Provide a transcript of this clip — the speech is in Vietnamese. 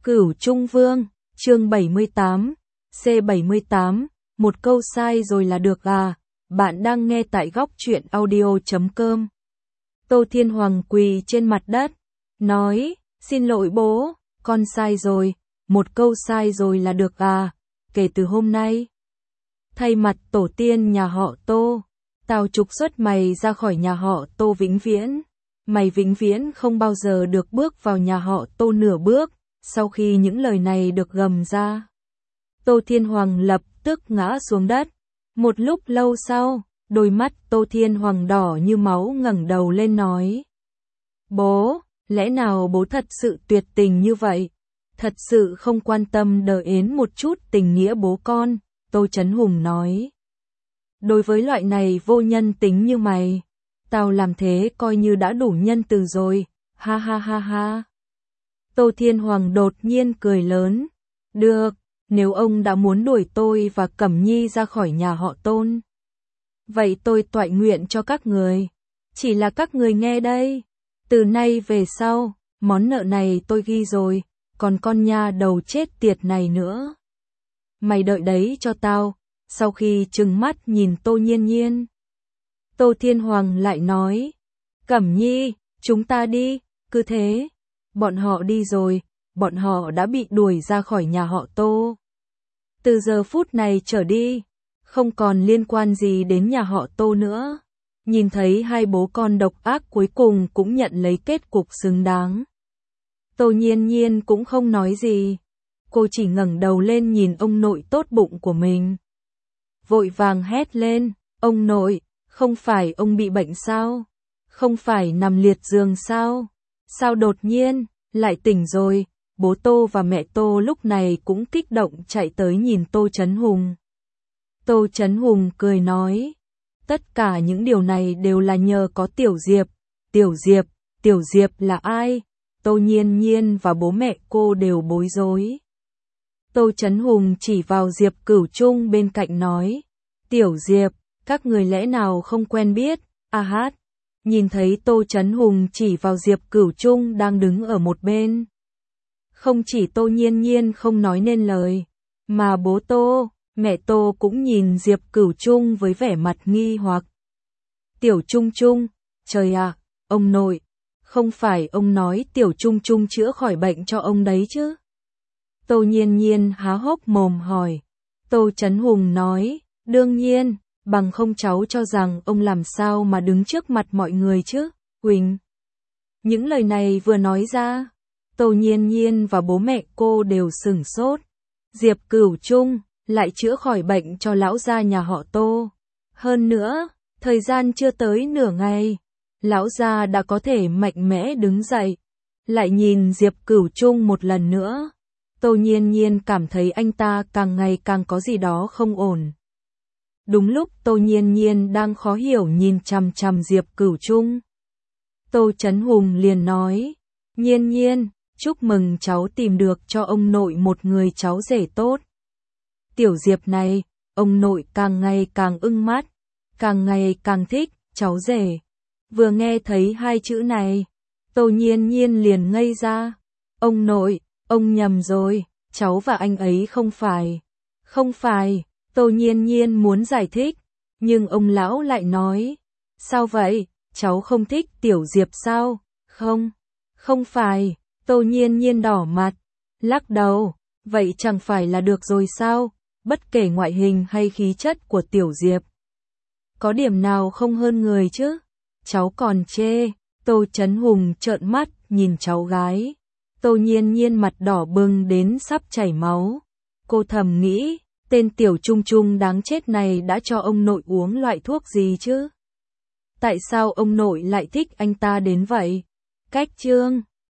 Cửu Trung Vương, chương 78, C78, một câu sai rồi là được à, bạn đang nghe tại góc truyện audio.com. Tô Thiên Hoàng quỳ trên mặt đất, nói, xin lỗi bố, con sai rồi, một câu sai rồi là được à, kể từ hôm nay. Thay mặt tổ tiên nhà họ Tô, tao trục xuất mày ra khỏi nhà họ Tô vĩnh viễn. Mày vĩnh viễn không bao giờ được bước vào nhà họ Tô nửa bước. Sau khi những lời này được gầm ra, Tô Thiên Hoàng lập tức ngã xuống đất. Một lúc lâu sau, đôi mắt Tô Thiên Hoàng đỏ như máu ngẩng đầu lên nói. Bố, lẽ nào bố thật sự tuyệt tình như vậy? Thật sự không quan tâm đến một chút tình nghĩa bố con, Tô Chấn Hùng nói. Đối với loại này vô nhân tính như mày, tao làm thế coi như đã đủ nhân từ rồi, ha ha ha ha. Tô Thiên Hoàng đột nhiên cười lớn. Được, nếu ông đã muốn đuổi tôi và Cẩm Nhi ra khỏi nhà họ Tôn, vậy tôi toại nguyện cho các người. Chỉ là các người nghe đây, từ nay về sau, món nợ này tôi ghi rồi, còn con nha đầu chết tiệt này nữa. Mày đợi đấy cho tao. Sau khi trừng mắt nhìn Tô Nhiên Nhiên, Tô Thiên Hoàng lại nói, Cẩm Nhi, chúng ta đi, cứ thế. Bọn họ đi rồi, bọn họ đã bị đuổi ra khỏi nhà họ Tô. Từ giờ phút này trở đi, không còn liên quan gì đến nhà họ Tô nữa. Nhìn thấy hai bố con độc ác cuối cùng cũng nhận lấy kết cục xứng đáng. Tô Nhiên Nhiên cũng không nói gì. Cô chỉ ngẩng đầu lên nhìn ông nội tốt bụng của mình. Vội vàng hét lên, ông nội, không phải ông bị bệnh sao? Không phải nằm liệt giường sao? Sao đột nhiên, lại tỉnh rồi? Bố Tô và mẹ Tô lúc này cũng kích động chạy tới nhìn Tô Chấn Hùng. Tô Chấn Hùng cười nói, tất cả những điều này đều là nhờ có Tiểu Diệp. Tiểu Diệp là ai? Tô Nhiên Nhiên và bố mẹ cô đều bối rối. Tô Chấn Hùng chỉ vào Diệp Cửu Trung bên cạnh nói, Tiểu Diệp, các người lẽ nào không quen biết, a hát. Nhìn thấy Tô Chấn Hùng chỉ vào Diệp Cửu Trung đang đứng ở một bên. Không chỉ Tô Nhiên Nhiên không nói nên lời, mà bố Tô, mẹ Tô cũng nhìn Diệp Cửu Trung với vẻ mặt nghi hoặc. Tiểu Trung Trung, trời ạ, ông nội, không phải ông nói Tiểu Trung Trung chữa khỏi bệnh cho ông đấy chứ? Tô Nhiên Nhiên há hốc mồm hỏi. Tô Chấn Hùng nói, đương nhiên, bằng không cháu cho rằng ông làm sao mà đứng trước mặt mọi người chứ, Quỳnh. Những lời này vừa nói ra, Tô Nhiên Nhiên và bố mẹ cô đều sửng sốt. Diệp Cửu Trung lại chữa khỏi bệnh cho lão gia nhà họ Tô. Hơn nữa, thời gian chưa tới nửa ngày, lão gia đã có thể mạnh mẽ đứng dậy. Lại nhìn Diệp Cửu Trung một lần nữa, Tô Nhiên Nhiên cảm thấy anh ta càng ngày càng có gì đó không ổn. Đúng lúc Tô Nhiên Nhiên đang khó hiểu nhìn chằm chằm Diệp Cửu Trung, Tô Chấn Hùng liền nói, Nhiên Nhiên, chúc mừng cháu tìm được cho ông nội một người cháu rể tốt. Tiểu Diệp này, ông nội càng ngày càng ưng mắt, càng ngày càng thích, cháu rể. Vừa nghe thấy hai chữ này, Tô Nhiên Nhiên liền ngây ra. Ông nội, ông nhầm rồi, cháu và anh ấy không phải. Không phải, Tô Nhiên Nhiên muốn giải thích, nhưng ông lão lại nói, sao vậy, cháu không thích Tiểu Diệp sao? Không, không phải, Tô Nhiên Nhiên đỏ mặt, lắc đầu, vậy chẳng phải là được rồi sao? Bất kể ngoại hình hay khí chất của Tiểu Diệp, có điểm nào không hơn người chứ? Cháu còn chê. Tô Chấn Hùng trợn mắt nhìn cháu gái. Tô Nhiên Nhiên mặt đỏ bừng đến sắp chảy máu. Cô thầm nghĩ, tên Tiểu Trung Trung đáng chết này đã cho ông nội uống loại thuốc gì chứ? Tại sao ông nội lại thích anh ta đến vậy? Cách chương